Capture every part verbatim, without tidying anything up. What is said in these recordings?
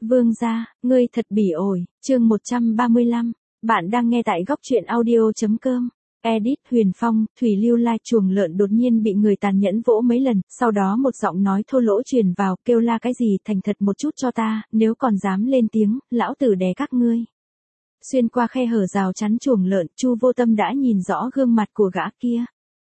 Vương gia, ngươi thật bỉ ổi, chương một trăm ba mươi lăm, bạn đang nghe tại góc truyện audio.com. Edit Huyền Phong, Thủy Lưu Lai chuồng lợn đột nhiên bị người tàn nhẫn vỗ mấy lần, sau đó một giọng nói thô lỗ truyền vào, kêu la cái gì thành thật một chút cho ta, nếu còn dám lên tiếng, lão tử đè các ngươi. Xuyên qua khe hở rào chắn chuồng lợn, Chu Vô Tâm đã nhìn rõ gương mặt của gã kia.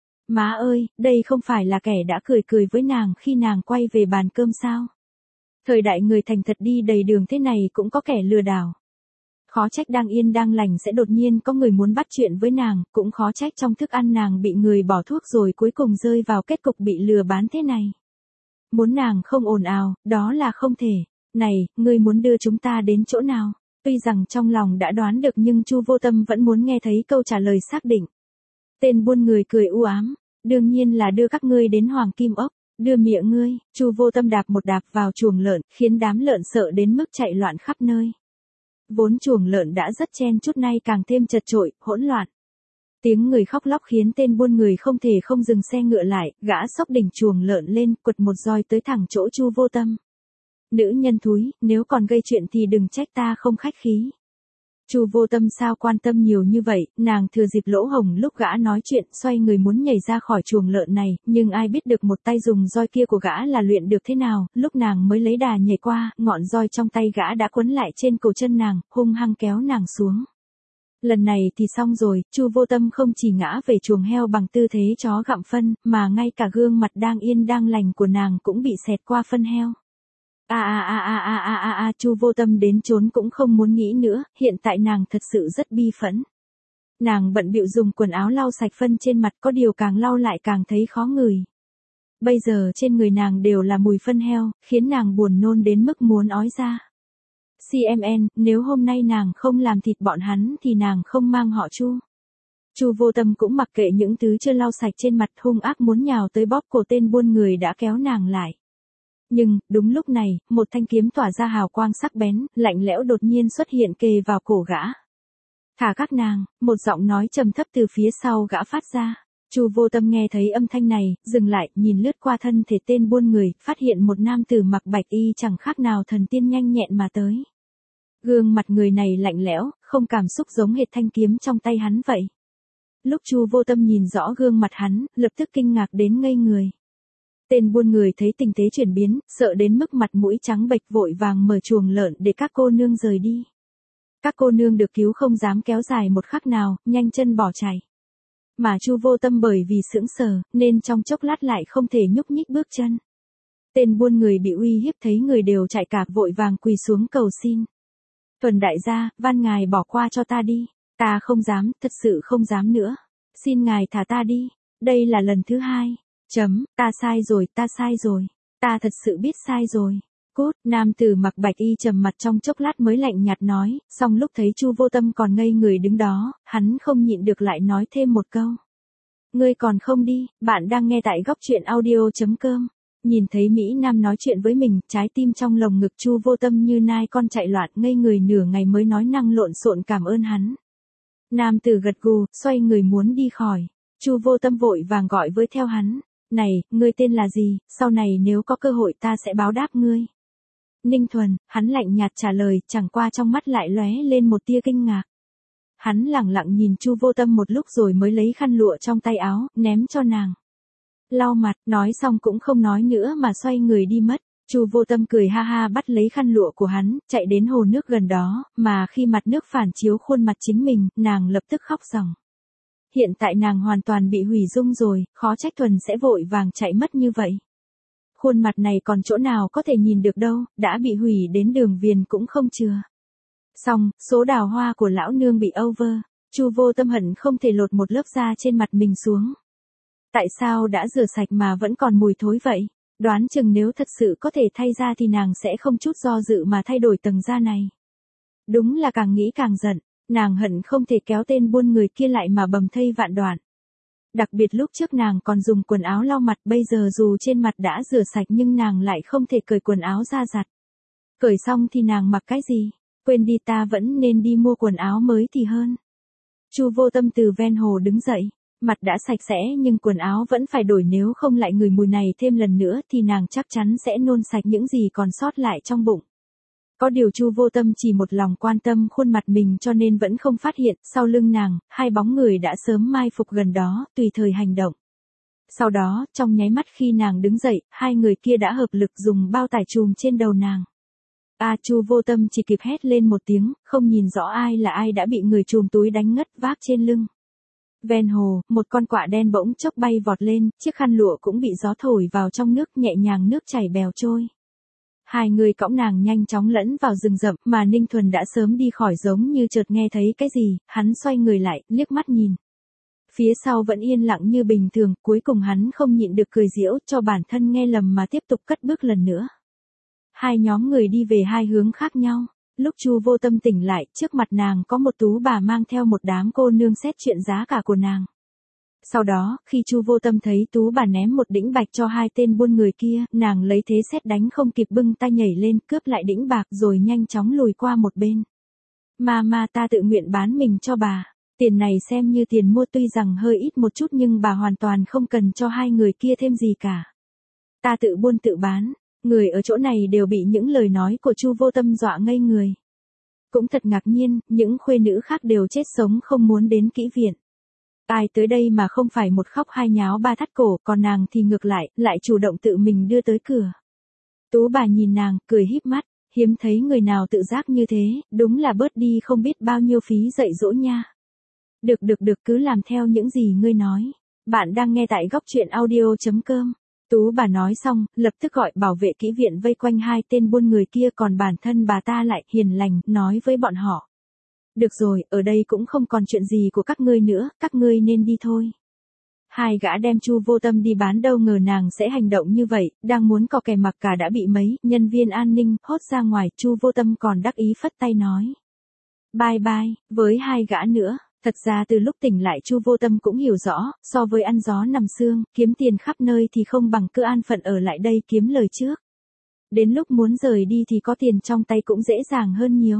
Má ơi, đây không phải là kẻ đã cười cười với nàng khi nàng quay về bàn cơm sao? Thời đại người thành thật đi đầy đường thế này cũng có kẻ lừa đảo. Khó trách đang yên đang lành sẽ đột nhiên có người muốn bắt chuyện với nàng, cũng khó trách trong thức ăn nàng bị người bỏ thuốc rồi cuối cùng rơi vào kết cục bị lừa bán thế này. Muốn nàng không ồn ào, đó là không thể. Này, ngươi muốn đưa chúng ta đến chỗ nào? Tuy rằng trong lòng đã đoán được nhưng Chu Vô Tâm vẫn muốn nghe thấy câu trả lời xác định. Tên buôn người cười u ám, đương nhiên là đưa các ngươi đến Hoàng Kim Ốc. Đưa miệng ngươi, Chu Vô Tâm đạp một đạp vào chuồng lợn, khiến đám lợn sợ đến mức chạy loạn khắp nơi. Vốn chuồng lợn đã rất chen chúc nay càng thêm chật chội, hỗn loạn. Tiếng người khóc lóc khiến tên buôn người không thể không dừng xe ngựa lại, gã xốc đỉnh chuồng lợn lên, quật một roi tới thẳng chỗ Chu Vô Tâm. Nữ nhân thúi, nếu còn gây chuyện thì đừng trách ta không khách khí. Chu Vô Tâm sao quan tâm nhiều như vậy, nàng thừa dịp lỗ hổng lúc gã nói chuyện, xoay người muốn nhảy ra khỏi chuồng lợn này, nhưng ai biết được một tay dùng roi kia của gã là luyện được thế nào, lúc nàng mới lấy đà nhảy qua, ngọn roi trong tay gã đã quấn lại trên cổ chân nàng, hung hăng kéo nàng xuống. Lần này thì xong rồi, Chu Vô Tâm không chỉ ngã về chuồng heo bằng tư thế chó gặm phân, mà ngay cả gương mặt đang yên đang lành của nàng cũng bị xẹt qua phân heo. A a a a a a a a Chu Vô Tâm đến trốn cũng không muốn nghĩ nữa, hiện tại nàng thật sự rất bi phẫn. Nàng bận bịu dùng quần áo lau sạch phân trên mặt, có điều càng lau lại càng thấy khó ngửi. Bây giờ trên người nàng đều là mùi phân heo, khiến nàng buồn nôn đến mức muốn ói ra. xê em en, nếu hôm nay nàng không làm thịt bọn hắn thì nàng không mang họ Chu. Chu Vô Tâm cũng mặc kệ những thứ chưa lau sạch trên mặt, hung ác muốn nhào tới bóp cổ tên buôn người đã kéo nàng lại. Nhưng, đúng lúc này, một thanh kiếm tỏa ra hào quang sắc bén, lạnh lẽo đột nhiên xuất hiện kề vào cổ gã. Thả các nàng, một giọng nói trầm thấp từ phía sau gã phát ra. Chu Vô Tâm nghe thấy âm thanh này, dừng lại, nhìn lướt qua thân thể tên buôn người, phát hiện một nam tử mặc bạch y chẳng khác nào thần tiên nhanh nhẹn mà tới. Gương mặt người này lạnh lẽo, không cảm xúc giống hệt thanh kiếm trong tay hắn vậy. Lúc Chu Vô Tâm nhìn rõ gương mặt hắn, lập tức kinh ngạc đến ngây người. Tên buôn người thấy tình thế chuyển biến, sợ đến mức mặt mũi trắng bệch vội vàng mở chuồng lợn để các cô nương rời đi. Các cô nương được cứu không dám kéo dài một khắc nào, nhanh chân bỏ chạy. Mà Chu Vô Tâm bởi vì sững sờ, nên trong chốc lát lại không thể nhúc nhích bước chân. Tên buôn người bị uy hiếp thấy người đều chạy cả vội vàng quỳ xuống cầu xin. Tuần đại gia, van ngài bỏ qua cho ta đi, ta không dám, thật sự không dám nữa. Xin ngài thả ta đi, đây là lần thứ hai. Chấm, ta sai rồi, ta sai rồi, ta thật sự biết sai rồi. Cút, nam tử mặc bạch y trầm mặt trong chốc lát mới lạnh nhạt nói, xong lúc thấy Chu Vô Tâm còn ngây người đứng đó, hắn không nhịn được lại nói thêm một câu. Ngươi còn không đi, bạn đang nghe tại góc truyện audio.com. Nhìn thấy Mỹ Nam nói chuyện với mình, trái tim trong lồng ngực Chu Vô Tâm như nai con chạy loạn, ngây người nửa ngày mới nói năng lộn xộn cảm ơn hắn. Nam tử gật gù, xoay người muốn đi khỏi. Chu Vô Tâm vội vàng gọi với theo hắn. Này, ngươi tên là gì, sau này nếu có cơ hội ta sẽ báo đáp ngươi. Ninh Thuần, hắn lạnh nhạt trả lời, chẳng qua trong mắt lại lóe lên một tia kinh ngạc. Hắn lẳng lặng nhìn Chu Vô Tâm một lúc rồi mới lấy khăn lụa trong tay áo, ném cho nàng. Lau mặt, nói xong cũng không nói nữa mà xoay người đi mất. Chu Vô Tâm cười ha ha bắt lấy khăn lụa của hắn, chạy đến hồ nước gần đó, mà khi mặt nước phản chiếu khuôn mặt chính mình, nàng lập tức khóc ròng. Hiện tại nàng hoàn toàn bị hủy dung rồi, khó trách Thuần sẽ vội vàng chạy mất như vậy. Khuôn mặt này còn chỗ nào có thể nhìn được đâu, đã bị hủy đến đường viền cũng không chừa. Xong, số đào hoa của lão nương bị over, Chu Vô Tâm hận không thể lột một lớp da trên mặt mình xuống. Tại sao đã rửa sạch mà vẫn còn mùi thối vậy? Đoán chừng nếu thật sự có thể thay da thì nàng sẽ không chút do dự mà thay đổi tầng da này. Đúng là càng nghĩ càng giận. Nàng hận không thể kéo tên buôn người kia lại mà bầm thây vạn đoạn. Đặc biệt lúc trước nàng còn dùng quần áo lau mặt, bây giờ dù trên mặt đã rửa sạch nhưng nàng lại không thể cởi quần áo ra giặt. Cởi xong thì nàng mặc cái gì? Quên đi, ta vẫn nên đi mua quần áo mới thì hơn. Chu Vô Tâm từ ven hồ đứng dậy, mặt đã sạch sẽ nhưng quần áo vẫn phải đổi, nếu không lại ngửi mùi này thêm lần nữa thì nàng chắc chắn sẽ nôn sạch những gì còn sót lại trong bụng. Có điều Chu Vô Tâm chỉ một lòng quan tâm khuôn mặt mình cho nên vẫn không phát hiện, sau lưng nàng, hai bóng người đã sớm mai phục gần đó, tùy thời hành động. Sau đó, trong nháy mắt khi nàng đứng dậy, hai người kia đã hợp lực dùng bao tải trùm trên đầu nàng. A Chu Vô Tâm chỉ kịp hét lên một tiếng, không nhìn rõ ai là ai đã bị người trùm túi đánh ngất vác trên lưng. Ven hồ, một con quạ đen bỗng chốc bay vọt lên, chiếc khăn lụa cũng bị gió thổi vào trong nước, nhẹ nhàng nước chảy bèo trôi. Hai người cõng nàng nhanh chóng lẫn vào rừng rậm, mà Ninh Thuần đã sớm đi khỏi giống như chợt nghe thấy cái gì, hắn xoay người lại, liếc mắt nhìn. Phía sau vẫn yên lặng như bình thường, cuối cùng hắn không nhịn được cười giễu cho bản thân nghe lầm mà tiếp tục cất bước lần nữa. Hai nhóm người đi về hai hướng khác nhau. Lúc Chu Vô Tâm tỉnh lại, trước mặt nàng có một tú bà mang theo một đám cô nương xét chuyện giá cả của nàng. Sau đó, khi Chu Vô Tâm thấy tú bà ném một đĩnh bạc cho hai tên buôn người kia, nàng lấy thế xét đánh không kịp bưng tay nhảy lên cướp lại đĩnh bạc rồi nhanh chóng lùi qua một bên. Mà mà ta tự nguyện bán mình cho bà. Tiền này xem như tiền mua, tuy rằng hơi ít một chút nhưng bà hoàn toàn không cần cho hai người kia thêm gì cả. Ta tự buôn tự bán. Người ở chỗ này đều bị những lời nói của Chu Vô Tâm dọa ngây người. Cũng thật ngạc nhiên, những khuê nữ khác đều chết sống không muốn đến kỹ viện. Ai tới đây mà không phải một khóc hai nháo ba thắt cổ, còn nàng thì ngược lại, lại chủ động tự mình đưa tới cửa. Tú bà nhìn nàng, cười híp mắt, hiếm thấy người nào tự giác như thế, đúng là bớt đi không biết bao nhiêu phí dạy dỗ nha. Được được được, cứ làm theo những gì ngươi nói. Bạn đang nghe tại góc truyện audio chấm com. Tú bà nói xong, lập tức gọi bảo vệ kỹ viện vây quanh hai tên buôn người kia, còn bản thân bà ta lại hiền lành, nói với bọn họ. Được rồi, ở đây cũng không còn chuyện gì của các ngươi nữa, các ngươi nên đi thôi. Hai gã đem Chu Vô Tâm đi bán, đâu ngờ nàng sẽ hành động như vậy, đang muốn cò kè mặc cả đã bị mấy nhân viên an ninh hốt ra ngoài. Chu Vô Tâm còn đắc ý phất tay nói. Bye bye, với hai gã nữa. Thật ra từ lúc tỉnh lại Chu Vô Tâm cũng hiểu rõ, so với ăn gió nằm sương, kiếm tiền khắp nơi thì không bằng cứ an phận ở lại đây kiếm lời trước. Đến lúc muốn rời đi thì có tiền trong tay cũng dễ dàng hơn nhiều.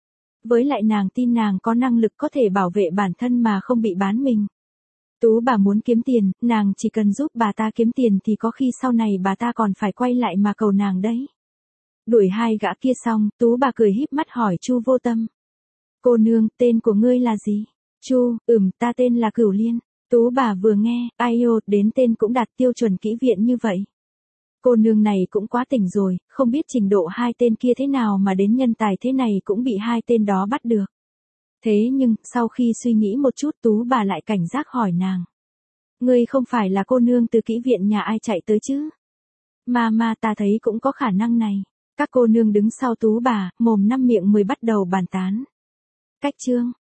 Với lại nàng tin nàng có năng lực có thể bảo vệ bản thân mà không bị bán mình. Tú bà muốn kiếm tiền, nàng chỉ cần giúp bà ta kiếm tiền thì có khi sau này bà ta còn phải quay lại mà cầu nàng đấy. Đuổi hai gã kia xong, Tú bà cười híp mắt hỏi Chu Vô Tâm. Cô nương, tên của ngươi là gì? Chu, ừm, ta tên là Cửu Liên. Tú bà vừa nghe, ai ô, đến tên cũng đạt tiêu chuẩn kỹ viện như vậy. Cô nương này cũng quá tỉnh rồi, không biết trình độ hai tên kia thế nào mà đến nhân tài thế này cũng bị hai tên đó bắt được. Thế nhưng, sau khi suy nghĩ một chút Tú bà lại cảnh giác hỏi nàng. Ngươi không phải là cô nương từ kỹ viện nhà ai chạy tới chứ? Mà mà ta thấy cũng có khả năng này. Các cô nương đứng sau Tú bà, mồm năm miệng mười bắt đầu bàn tán. Cách chương.